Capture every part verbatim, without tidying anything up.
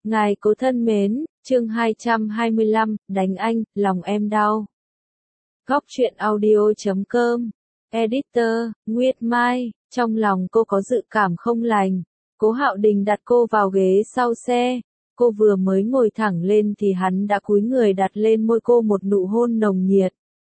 Ngài cố thân mến, chương hai trăm hai mươi lăm, đánh anh, lòng em đau. Góc truyện audio chấm com, Editor, Nguyệt Mai, trong lòng cô có dự cảm không lành. Cố Hạo Đình đặt cô vào ghế sau xe, cô vừa mới ngồi thẳng lên thì hắn đã cúi người đặt lên môi cô một nụ hôn nồng nhiệt.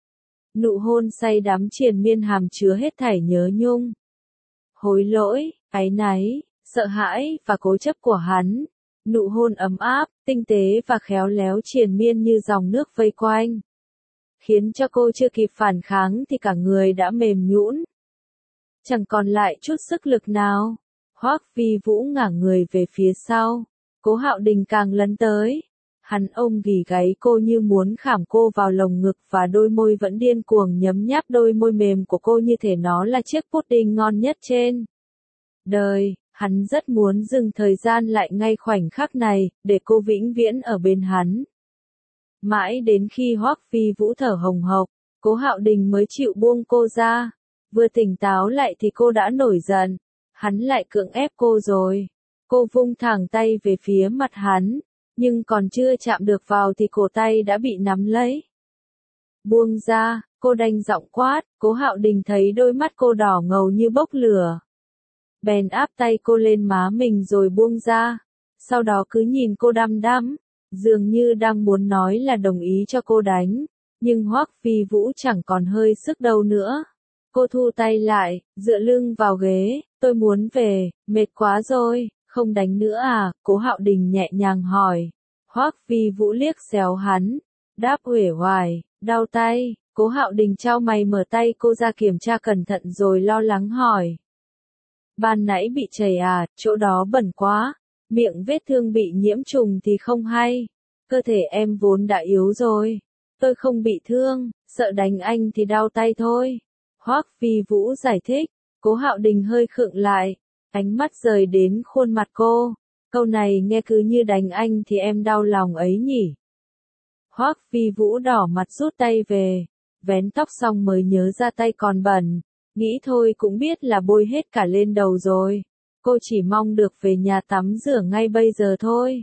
Nụ hôn say đắm triền miên hàm chứa hết thảy nhớ nhung, hối lỗi, áy náy, sợ hãi và cố chấp của hắn. Nụ hôn ấm áp, tinh tế và khéo léo triền miên như dòng nước vây quanh, khiến cho cô chưa kịp phản kháng thì cả người đã mềm nhũn, chẳng còn lại chút sức lực nào. Hoắc Vi Vũ ngả người về phía sau, Cố Hạo Đình càng lấn tới, hắn ôm ghì gáy cô như muốn khảm cô vào lồng ngực và đôi môi vẫn điên cuồng nhấm nháp đôi môi mềm của cô như thể nó là chiếc pudding ngon nhất trên đời. Hắn rất muốn dừng thời gian lại ngay khoảnh khắc này, để cô vĩnh viễn ở bên hắn. Mãi đến khi Hoắc Vi Vũ thở hồng hộc, Cố Hạo Đình mới chịu buông cô ra. Vừa tỉnh táo lại thì cô đã nổi giận, hắn lại cưỡng ép cô rồi. Cô vung thẳng tay về phía mặt hắn, nhưng còn chưa chạm được vào thì cổ tay đã bị nắm lấy. Buông ra, cô đanh giọng quát. Cố Hạo Đình thấy đôi mắt cô đỏ ngầu như bốc lửa, bèn áp tay cô lên má mình rồi buông ra, sau đó cứ nhìn cô đăm đăm, dường như đang muốn nói là đồng ý cho cô đánh, nhưng Hoắc Vi Vũ chẳng còn hơi sức đâu nữa. Cô thu tay lại, dựa lưng vào ghế. Tôi muốn về, mệt quá rồi, không đánh nữa à? Cố Hạo Đình nhẹ nhàng hỏi. Hoắc Vi Vũ liếc xéo hắn, đáp uể oải, đau tay. Cố Hạo Đình chau mày mở tay cô ra kiểm tra cẩn thận rồi lo lắng hỏi. Ban nãy bị chảy à, chỗ đó bẩn quá, miệng vết thương bị nhiễm trùng thì không hay, cơ thể em vốn đã yếu rồi. Tôi không bị thương, sợ đánh anh thì đau tay thôi. Hoắc Vi Vũ giải thích. Cố Hạo Đình hơi khựng lại, ánh mắt rời đến khuôn mặt cô. Câu này nghe cứ như đánh anh thì em đau lòng ấy nhỉ. Hoắc Vi Vũ đỏ mặt rút tay về, vén tóc xong mới nhớ ra tay còn bẩn. Nghĩ thôi cũng biết là bôi hết cả lên đầu rồi. Cô chỉ mong được về nhà tắm rửa ngay bây giờ thôi.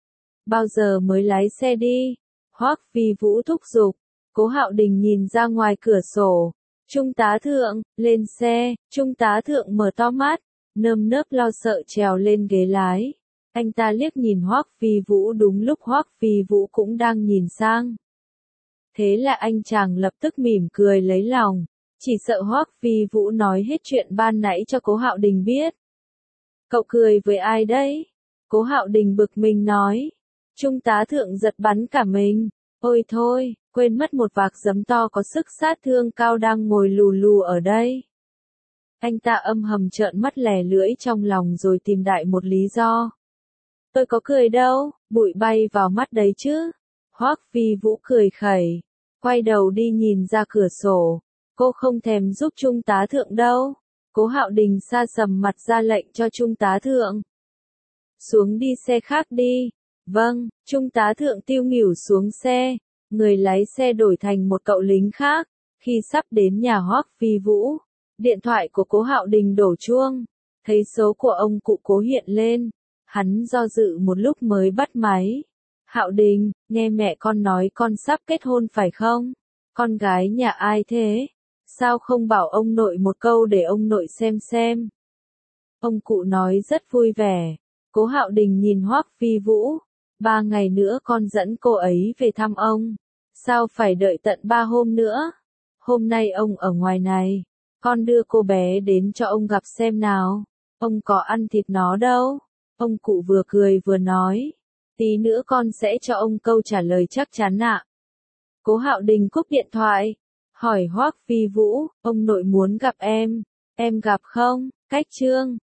Bao giờ mới lái xe đi? Hoắc Vi Vũ thúc giục. Cố Hạo Đình nhìn ra ngoài cửa sổ. Trung tá thượng, lên xe. Trung tá thượng mở to mắt, nơm nớp lo sợ trèo lên ghế lái. Anh ta liếc nhìn Hoắc Vi Vũ đúng lúc Hoắc Vi Vũ cũng đang nhìn sang. Thế là anh chàng lập tức mỉm cười lấy lòng. Chỉ sợ Hoắc Vi Vũ nói hết chuyện ban nãy cho Cố Hạo Đình biết. Cậu cười với ai đấy? Cố Hạo Đình bực mình nói. Trung tá thượng giật bắn cả mình. Ôi thôi, quên mất một vạc giấm to có sức sát thương cao đang ngồi lù lù ở đây. Anh ta âm hầm trợn mắt lè lưỡi trong lòng rồi tìm đại một lý do. Tôi có cười đâu, bụi bay vào mắt đấy chứ. Hoắc Vi Vũ cười khẩy, quay đầu đi nhìn ra cửa sổ. Cô không thèm giúp Trung tá thượng đâu. Cố Hạo Đình sa sầm mặt ra lệnh cho Trung tá thượng. Xuống đi xe khác đi. Vâng, Trung tá thượng tiêu nghỉu xuống xe. Người lái xe đổi thành một cậu lính khác. Khi sắp đến nhà Hoắc Vi Vũ, điện thoại của Cố Hạo Đình đổ chuông. Thấy số của ông cụ Cố hiện lên, hắn do dự một lúc mới bắt máy. Hạo Đình, nghe mẹ con nói con sắp kết hôn phải không? Con gái nhà ai thế? Sao không bảo ông nội một câu để ông nội xem xem? Ông cụ nói rất vui vẻ. Cố Hạo Đình nhìn Hoắc Vi Vũ. Ba ngày nữa con dẫn cô ấy về thăm ông. Sao phải đợi tận ba hôm nữa? Hôm nay ông ở ngoài này. Con đưa cô bé đến cho ông gặp xem nào. Ông có ăn thịt nó đâu. Ông cụ vừa cười vừa nói. Tí nữa con sẽ cho ông câu trả lời chắc chắn ạ. Cố Hạo Đình cúp điện thoại. Hỏi Hoắc Vi Vũ, ông nội muốn gặp em. Em gặp không? Cách chương.